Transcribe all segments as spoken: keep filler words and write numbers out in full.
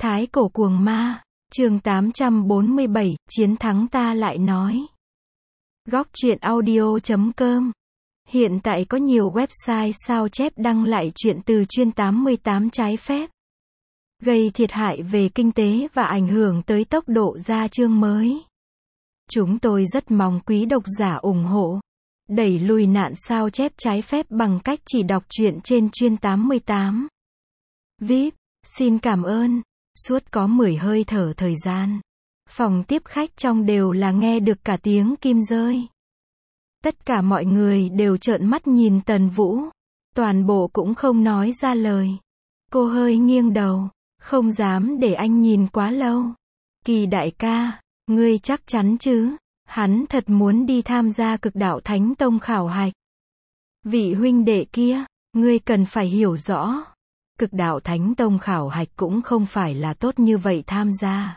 Thái cổ cuồng ma, chương tám trăm bốn mươi bảy, chiến thắng ta lại nói. Góc truyện audio chấm com. Hiện tại có nhiều website sao chép đăng lại truyện từ chuyên tám mươi tám trái phép, gây thiệt hại về kinh tế và ảnh hưởng tới tốc độ ra chương mới. Chúng tôi rất mong quý độc giả ủng hộ, đẩy lùi nạn sao chép trái phép bằng cách chỉ đọc truyện trên chuyên tám mươi tám. vê i pê, xin cảm ơn. Suốt có mười hơi thở thời gian, phòng tiếp khách trong đều là nghe được cả tiếng kim rơi. Tất cả mọi người đều trợn mắt nhìn Tần Vũ, toàn bộ cũng không nói ra lời. Cô hơi nghiêng đầu, không dám để anh nhìn quá lâu. Kỳ đại ca, ngươi chắc chắn chứ? Hắn thật muốn đi tham gia Cực Đạo Thánh Tông khảo hạch. Vị huynh đệ kia, ngươi cần phải hiểu rõ. Cực Đạo Thánh Tông khảo hạch cũng không phải là tốt như vậy tham gia.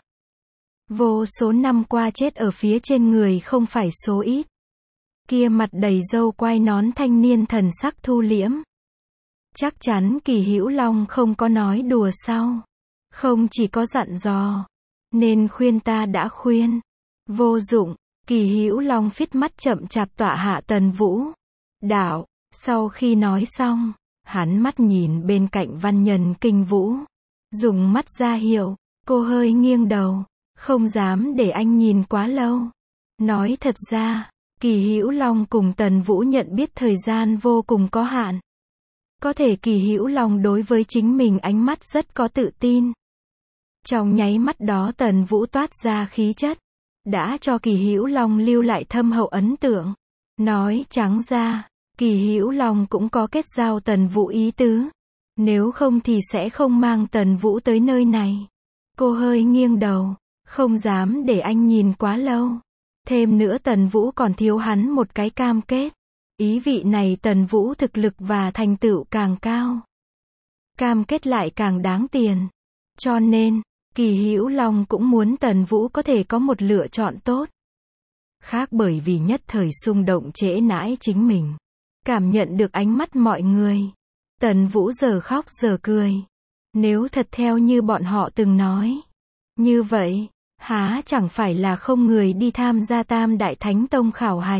Vô số năm qua chết ở phía trên người không phải số ít. Kia mặt đầy râu quai nón thanh niên thần sắc thu liễm. Chắc chắn Kỳ Hữu Long không có nói đùa sao? Không chỉ có dặn dò, nên khuyên ta đã khuyên. Vô dụng, Kỳ Hữu Long phít mắt chậm chạp tọa hạ Tần Vũ. Đạo, sau khi nói xong, hắn mắt nhìn bên cạnh Văn Nhân Kinh Vũ, dùng mắt ra hiệu. Cô hơi nghiêng đầu, không dám để anh nhìn quá lâu. Nói thật ra, Kỳ Hữu Long cùng Tần Vũ nhận biết thời gian vô cùng có hạn. Có thể Kỳ Hữu Long đối với chính mình ánh mắt rất có tự tin. Trong nháy mắt đó Tần Vũ toát ra khí chất, đã cho Kỳ Hữu Long lưu lại thâm hậu ấn tượng. Nói trắng ra, Kỳ Hữu Long cũng có kết giao Tần Vũ ý tứ. Nếu không thì sẽ không mang Tần Vũ tới nơi này. Cô hơi nghiêng đầu, không dám để anh nhìn quá lâu. Thêm nữa Tần Vũ còn thiếu hắn một cái cam kết. Ý vị này Tần Vũ thực lực và thành tựu càng cao, cam kết lại càng đáng tiền. Cho nên, Kỳ Hữu Long cũng muốn Tần Vũ có thể có một lựa chọn tốt. Khác bởi vì nhất thời xung động trễ nãi chính mình. Cảm nhận được ánh mắt mọi người, Tần Vũ giờ khóc giờ cười. Nếu thật theo như bọn họ từng nói, như vậy, há chẳng phải là không người đi tham gia Tam Đại Thánh Tông khảo hạch.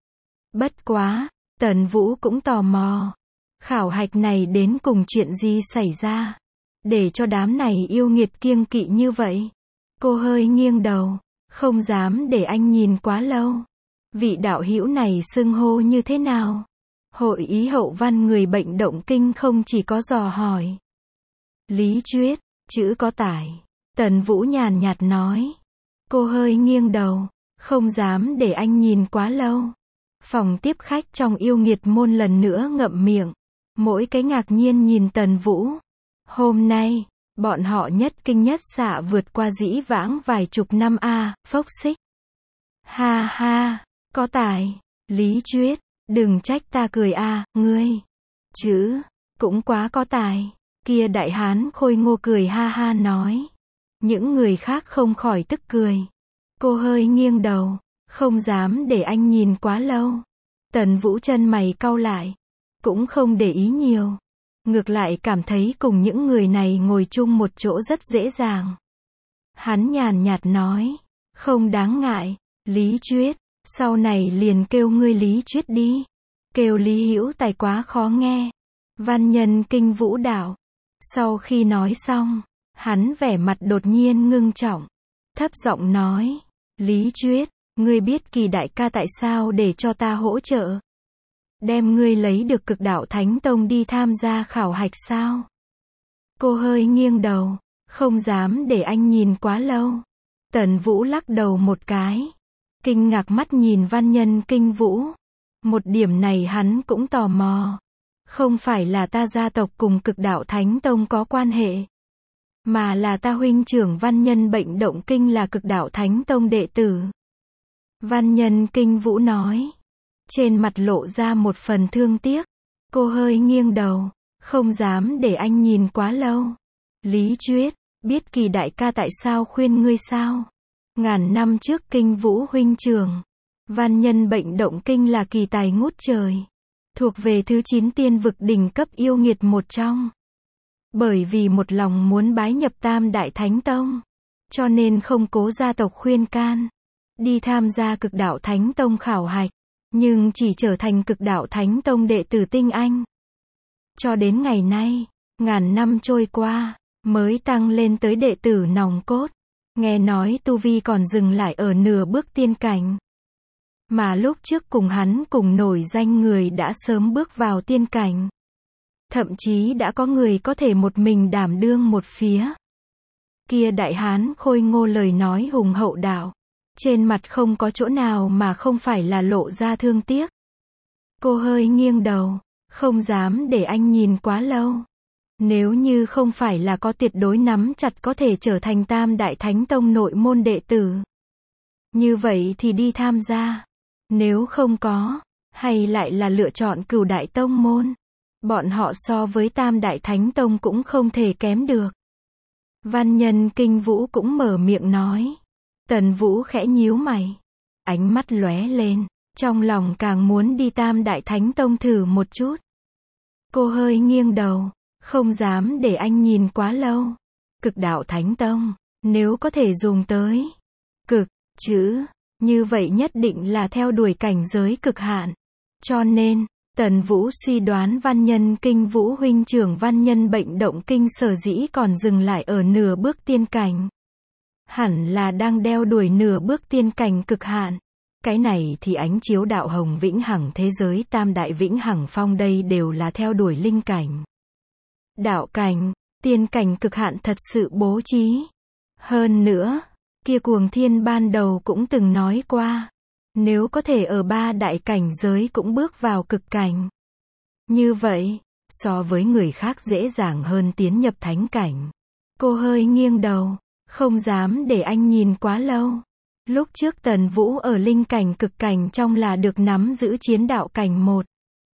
Bất quá, Tần Vũ cũng tò mò. Khảo hạch này đến cùng chuyện gì xảy ra? Để cho đám này yêu nghiệt kiêng kỵ như vậy. Cô hơi nghiêng đầu, không dám để anh nhìn quá lâu. Vị đạo hữu này xưng hô như thế nào? Hội ý hậu văn người bệnh động kinh không chỉ có dò hỏi. Lý Chuyết, chữ có tải. Tần Vũ nhàn nhạt nói. Cô hơi nghiêng đầu, không dám để anh nhìn quá lâu. Phòng tiếp khách trong yêu nghiệt môn lần nữa ngậm miệng. Mỗi cái ngạc nhiên nhìn Tần Vũ. Hôm nay, bọn họ nhất kinh nhất xạ vượt qua dĩ vãng vài chục năm a, à, phốc xích. Ha ha, có tài, Lý Chuyết, đừng trách ta cười a, à, ngươi. Chứ, cũng quá có tài. Kia đại hán khôi ngô cười ha ha nói. Những người khác không khỏi tức cười. Cô hơi nghiêng đầu, không dám để anh nhìn quá lâu. Tần Vũ chân mày cau lại, cũng không để ý nhiều. Ngược lại cảm thấy cùng những người này ngồi chung một chỗ rất dễ dàng. Hắn nhàn nhạt nói, không đáng ngại, Lý Chuyết, sau này liền kêu ngươi Lý Chuyết đi. Kêu Lý Hữu Tài quá khó nghe. Văn Nhân Kinh Vũ đạo. Sau khi nói xong, hắn vẻ mặt đột nhiên ngưng trọng, thấp giọng nói, Lý Chuyết, ngươi biết Kỳ đại ca tại sao để cho ta hỗ trợ? Đem ngươi lấy được Cực Đạo Thánh Tông đi tham gia khảo hạch sao? Cô hơi nghiêng đầu, không dám để anh nhìn quá lâu. Tần Vũ lắc đầu một cái, kinh ngạc mắt nhìn Văn Nhân Kinh Vũ. Một điểm này hắn cũng tò mò. Không phải là ta gia tộc cùng Cực Đạo Thánh Tông có quan hệ, mà là ta huynh trưởng Văn Nhân Bệnh Động Kinh là Cực Đạo Thánh Tông đệ tử. Văn Nhân Kinh Vũ nói, trên mặt lộ ra một phần thương tiếc. Cô hơi nghiêng đầu, không dám để anh nhìn quá lâu. Lý Chuyết, biết Kỳ đại ca tại sao khuyên ngươi sao? Ngàn năm trước Kinh Vũ huynh trưởng, Văn Nhân Bệnh Động Kinh là kỳ tài ngút trời, thuộc về thứ chín tiên vực đỉnh cấp yêu nghiệt một trong. Bởi vì một lòng muốn bái nhập Tam Đại Thánh Tông, cho nên không cố gia tộc khuyên can, đi tham gia Cực Đạo Thánh Tông khảo hạch, nhưng chỉ trở thành Cực Đạo Thánh Tông đệ tử tinh anh. Cho đến ngày nay, ngàn năm trôi qua, mới tăng lên tới đệ tử nòng cốt. Nghe nói tu vi còn dừng lại ở nửa bước tiên cảnh. Mà lúc trước cùng hắn cùng nổi danh người đã sớm bước vào tiên cảnh. Thậm chí đã có người có thể một mình đảm đương một phía. Kia đại hán khôi ngô lời nói hùng hậu đạo. Trên mặt không có chỗ nào mà không phải là lộ ra thương tiếc. Cô hơi nghiêng đầu, không dám để anh nhìn quá lâu. Nếu như không phải là có tuyệt đối nắm chặt có thể trở thành Tam Đại Thánh Tông nội môn đệ tử. Như vậy thì đi tham gia. Nếu không có, hay lại là lựa chọn Cửu Đại Tông môn. Bọn họ so với Tam Đại Thánh Tông cũng không thể kém được. Văn Nhân Kinh Vũ cũng mở miệng nói. Tần Vũ khẽ nhíu mày. Ánh mắt lóe lên, trong lòng càng muốn đi Tam Đại Thánh Tông thử một chút. Cô hơi nghiêng đầu, không dám để anh nhìn quá lâu. Cực Đạo Thánh Tông, nếu có thể dùng tới cực chữ, như vậy nhất định là theo đuổi cảnh giới cực hạn. Cho nên, Tần Vũ suy đoán Văn Nhân Kinh Vũ huynh trưởng Văn Nhân Bệnh Động Kinh sở dĩ còn dừng lại ở nửa bước tiên cảnh. Hẳn là đang đeo đuổi nửa bước tiên cảnh cực hạn. Cái này thì ánh chiếu đạo hồng vĩnh hằng thế giới Tam Đại Vĩnh Hằng Phong đây đều là theo đuổi linh cảnh. Đạo cảnh, tiên cảnh cực hạn thật sự bố trí. Hơn nữa, kia Cuồng Thiên ban đầu cũng từng nói qua. Nếu có thể ở ba đại cảnh giới cũng bước vào cực cảnh. Như vậy, so với người khác dễ dàng hơn tiến nhập thánh cảnh. Cô hơi nghiêng đầu, không dám để anh nhìn quá lâu. Lúc trước Tần Vũ ở linh cảnh cực cảnh trong là được nắm giữ chiến đạo cảnh một.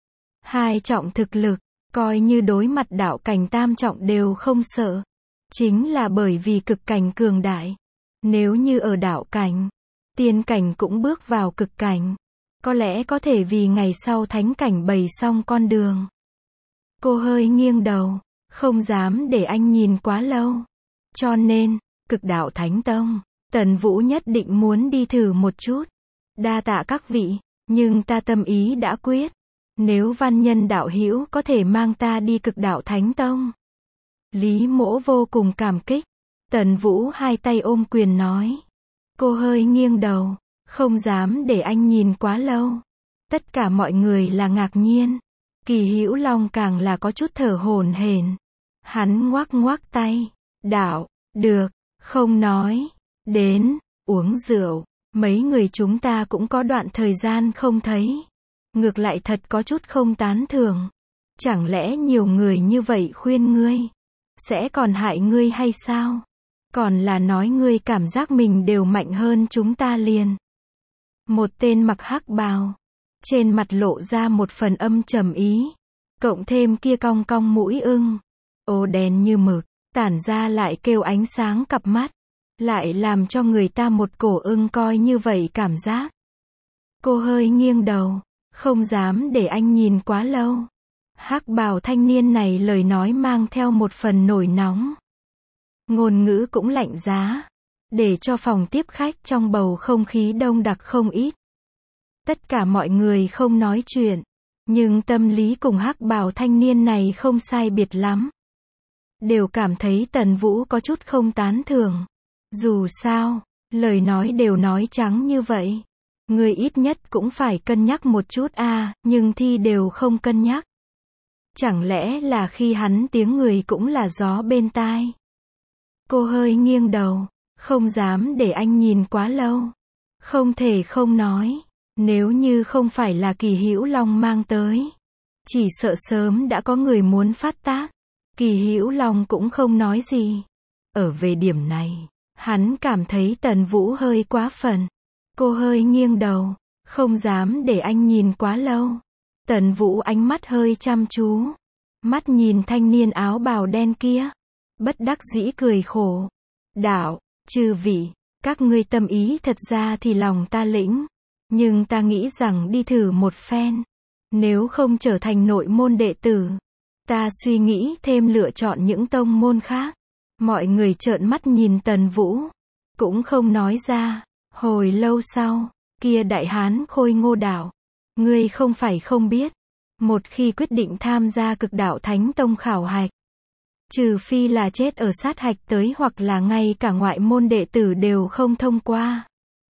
Hai trọng thực lực, coi như đối mặt đạo cảnh tam trọng đều không sợ. Chính là bởi vì cực cảnh cường đại. Nếu như ở đạo cảnh, tiên cảnh cũng bước vào cực cảnh, có lẽ có thể vì ngày sau thánh cảnh bày xong con đường. Cô hơi nghiêng đầu, không dám để anh nhìn quá lâu. Cho nên, Cực Đạo Thánh Tông, Tần Vũ nhất định muốn đi thử một chút. Đa tạ các vị, nhưng ta tâm ý đã quyết. Nếu Văn Nhân đạo hữu có thể mang ta đi Cực Đạo Thánh Tông. Lý Mỗ vô cùng cảm kích. Tần Vũ hai tay ôm quyền nói. Cô hơi nghiêng đầu, không dám để anh nhìn quá lâu. Tất cả mọi người là ngạc nhiên. Kỳ Hữu Long càng là có chút thở hổn hển. Hắn ngoác ngoác tay. Đạo, được, không nói. Đến, uống rượu. Mấy người chúng ta cũng có đoạn thời gian không thấy. Ngược lại thật có chút không tán thưởng. Chẳng lẽ nhiều người như vậy khuyên ngươi, sẽ còn hại ngươi hay sao? Còn là nói ngươi cảm giác mình đều mạnh hơn chúng ta liền. Một tên mặc hắc bào, trên mặt lộ ra một phần âm trầm ý, cộng thêm kia cong cong mũi ưng, ô đen như mực, tản ra lại kêu ánh sáng cặp mắt, lại làm cho người ta một cổ ưng coi như vậy cảm giác. Cô hơi nghiêng đầu, không dám để anh nhìn quá lâu. Hắc bào thanh niên này lời nói mang theo một phần nổi nóng. Ngôn ngữ cũng lạnh giá, để cho phòng tiếp khách trong bầu không khí đông đặc không ít. Tất cả mọi người không nói chuyện, nhưng tâm lý cùng hắc bào thanh niên này không sai biệt lắm. Đều cảm thấy Tần Vũ có chút không tán thưởng. Dù sao, lời nói đều nói trắng như vậy. Người ít nhất cũng phải cân nhắc một chút a, à, nhưng thi đều không cân nhắc. Chẳng lẽ là khi hắn tiếng người cũng là gió bên tai? Cô hơi nghiêng đầu, không dám để anh nhìn quá lâu. Không thể không nói, nếu như không phải là Kỳ Hữu Long mang tới, chỉ sợ sớm đã có người muốn phát tác. Kỳ Hữu Long cũng không nói gì. Ở về điểm này, hắn cảm thấy Tần Vũ hơi quá phần. Cô hơi nghiêng đầu, không dám để anh nhìn quá lâu. Tần Vũ ánh mắt hơi chăm chú, mắt nhìn thanh niên áo bào đen kia, bất đắc dĩ cười khổ. Đạo, chư vị, các ngươi tâm ý thật ra thì lòng ta lĩnh, nhưng ta nghĩ rằng đi thử một phen, nếu không trở thành nội môn đệ tử, Ta suy nghĩ thêm lựa chọn những tông môn khác. Mọi người trợn mắt nhìn Tần Vũ. Cũng không nói ra. Hồi lâu sau, kia đại hán Khôi Ngô đạo. Ngươi không phải không biết. Một khi quyết định tham gia Cực Đạo Thánh Tông khảo hạch, trừ phi là chết ở sát hạch tới hoặc là ngay cả ngoại môn đệ tử đều không thông qua.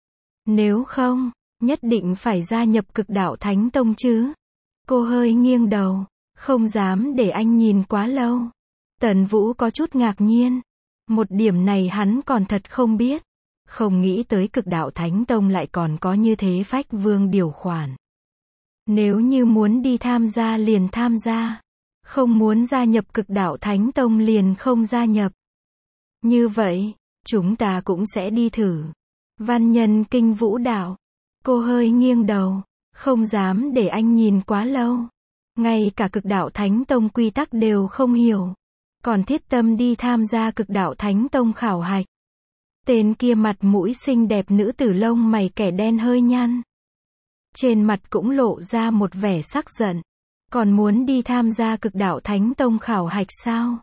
Nếu không, nhất định phải gia nhập Cực Đạo Thánh Tông chứ. Cô hơi nghiêng đầu, không dám để anh nhìn quá lâu. Tần Vũ có chút ngạc nhiên. Một điểm này hắn còn thật không biết. Không nghĩ tới Cực Đạo Thánh Tông lại còn có như thế phách vương điều khoản. Nếu như muốn đi tham gia liền tham gia. Không muốn gia nhập Cực Đạo Thánh Tông liền không gia nhập. Như vậy, chúng ta cũng sẽ đi thử. Văn Nhân Kinh Vũ đạo. Cô hơi nghiêng đầu, không dám để anh nhìn quá lâu. Ngay cả Cực Đạo Thánh Tông quy tắc đều không hiểu. Còn thiết tâm đi tham gia Cực Đạo Thánh Tông khảo hạch. Tên kia mặt mũi xinh đẹp nữ tử lông mày kẻ đen hơi nhăn. Trên mặt cũng lộ ra một vẻ sắc giận. Còn muốn đi tham gia Cực Đạo Thánh Tông khảo hạch sao?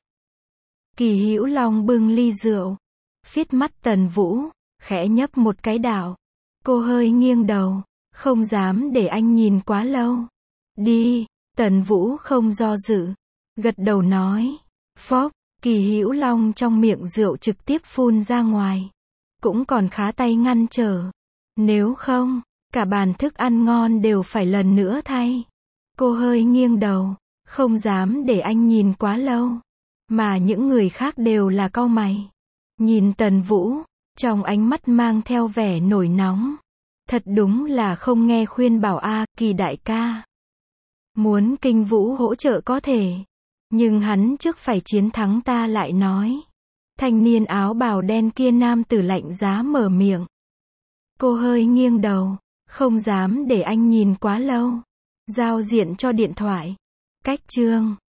Kỳ Hữu Long bưng ly rượu. Phiết mắt Tần Vũ, khẽ nhấp một cái đạo. Cô hơi nghiêng đầu, không dám để anh nhìn quá lâu. Đi, Tần Vũ không do dự. Gật đầu nói. Phốc, Kỳ Hữu Long trong miệng rượu trực tiếp phun ra ngoài. Cũng còn khá tay ngăn trở. Nếu không, cả bàn thức ăn ngon đều phải lần nữa thay. Cô hơi nghiêng đầu, không dám để anh nhìn quá lâu. Mà những người khác đều là cau mày. Nhìn Tần Vũ, trong ánh mắt mang theo vẻ nổi nóng. Thật đúng là không nghe khuyên bảo a, Kỳ đại ca. Muốn Kinh Vũ hỗ trợ có thể. Nhưng hắn trước phải chiến thắng ta lại nói. Thanh niên áo bào đen kia nam tử lạnh giá mở miệng. Cô hơi nghiêng đầu, không dám để anh nhìn quá lâu. Giao diện cho điện thoại. Cách chương